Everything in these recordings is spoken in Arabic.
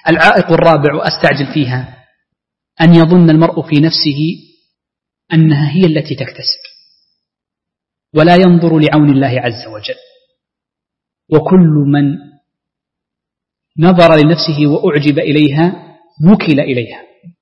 العائق الرابع وأستعجل فيها أن يظن المرء في نفسه أنها هي التي تكتسب ولا ينظر لعون الله عز وجل. وكل من نظر لنفسه وأعجب إليها وكل إليها،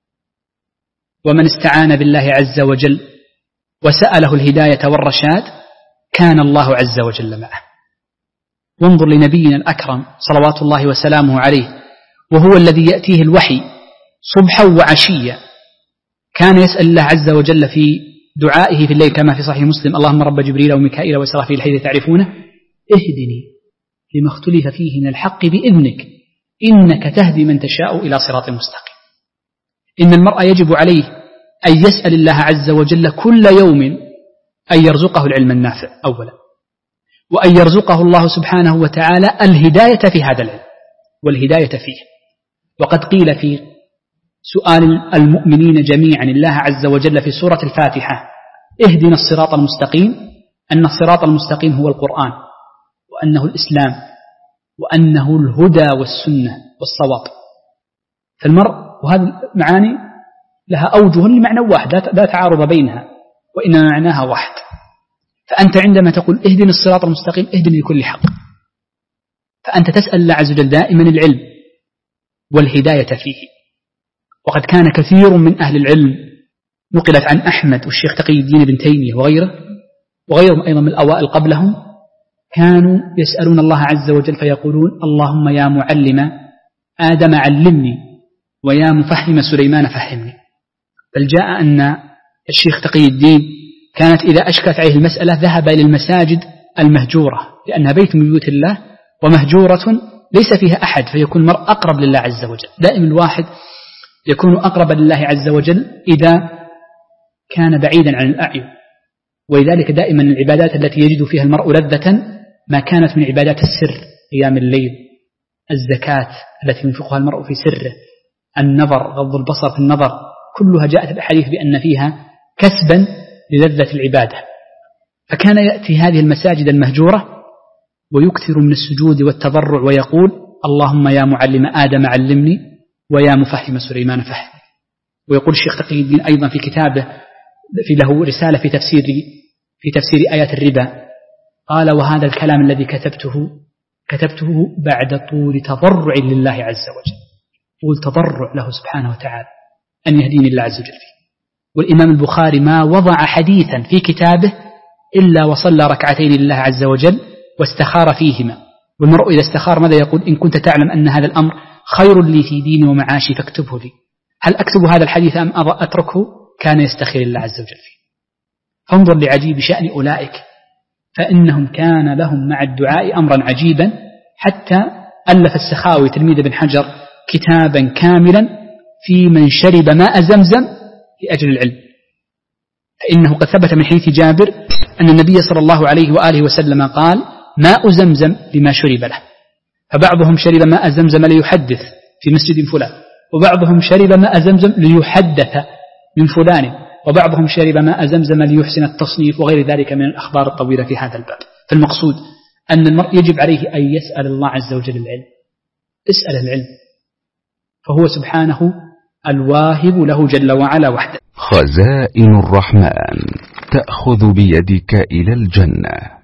ومن استعان بالله عز وجل وسأله الهداية والرشاد كان الله عز وجل معه. وانظر لنبينا الأكرم صلوات الله وسلامه عليه وهو الذي يأتيه الوحي صبحا وعشيا، كان يسأل الله عز وجل في دعائه في الليل كما في صحيح مسلم: اللهم رب جبريل وميكائيل وإسرافيل حيث تعرفونه اهدني لما اختلف فيه من الحق بإذنك إنك تهدي من تشاء إلى صراط مستقيم. إن المرء يجب عليه أن يسأل الله عز وجل كل يوم أن يرزقه العلم النافع أولا، وأن يرزقه الله سبحانه وتعالى الهداية في هذا العلم والهداية فيه. وقد قيل في سؤال المؤمنين جميعا الله عز وجل في سورة الفاتحة: اهدنا الصراط المستقيم، أن الصراط المستقيم هو القرآن، وأنه الإسلام، وأنه الهدى والسنة والصواب. فالمرء، وهذه معاني لها أوجه لمعنى واحد لا تعارض بينها، وإنما معناها واحد. فأنت عندما تقول اهدنا الصراط المستقيم اهدني لكل حق، فأنت تسأل الله عز وجل دائما العلم والهداية فيه. وقد كان كثير من أهل العلم، نقلت عن أحمد والشيخ تقي الدين بن تيمية وغيرهم أيضا من الأوائل قبلهم، كانوا يسألون الله عز وجل فيقولون: اللهم يا معلم آدم علمني ويا مفهم سليمان فهمني. بل جاء أن الشيخ تقي الدين كانت إذا أشكلت عليه المسألة ذهب إلى المساجد المهجورة، لأنها بيت من بيوت الله ومهجورة ليس فيها أحد، فيكون المرء أقرب لله عز وجل. دائما الواحد يكون أقرب لله عز وجل إذا كان بعيدا عن الأعين. ولذلك دائما العبادات التي يجد فيها المرء لذة ما كانت من عبادات السر: قيام الليل، الزكاة التي ينفقها المرء في سره، النظر، غض البصر في النظر، كلها جاءت الأحاديث بأن فيها كسبا للذة العبادة. فكان يأتي هذه المساجد المهجورة ويكثر من السجود والتضرع ويقول: اللهم يا معلم آدم علمني ويا مفهم سليمان فهمني. ويقول الشيخ تقي الدين أيضا في كتابه له رسالة في تفسير آيات الربا، قال: وهذا الكلام الذي كتبته بعد طول تضرع لله عز وجل، طول تضرع له سبحانه وتعالى أن يهديني الله عز وجل فيه. والإمام البخاري ما وضع حديثا في كتابه إلا وصلى ركعتين لله عز وجل واستخار فيهما. والمرء إذا استخار ماذا يقول؟ إن كنت تعلم أن هذا الأمر خير لي في ديني ومعاشي فاكتبه لي. هل أكتب هذا الحديث أم أتركه؟ كان يستخير الله عز وجل فيه. فانظر لعجيب شأن أولئك، فإنهم كان لهم مع الدعاء أمرا عجيبا، حتى ألف السخاوي تلميذ ابن حجر كتابا كاملا في من شرب ماء زمزم لأجل العلم. فإنه قد ثبت من حديث جابر أن النبي صلى الله عليه وآله وسلم قال: ماء زمزم لما شرب له. فبعضهم شرب ماء زمزم ليحدث في مسجد فلان، وبعضهم شرب ماء زمزم ليحدث من فلان، وبعضهم شرب ماء زمزم ليحسن التصنيف، وغير ذلك من الأخبار الطويلة في هذا الباب. فالمقصود أن المرء يجب عليه أن يسأل الله عز وجل العلم. اسأل العلم، فهو سبحانه الواهب له جل وعلا وحده. خزائن الرحمن تأخذ بيدك إلى الجنة.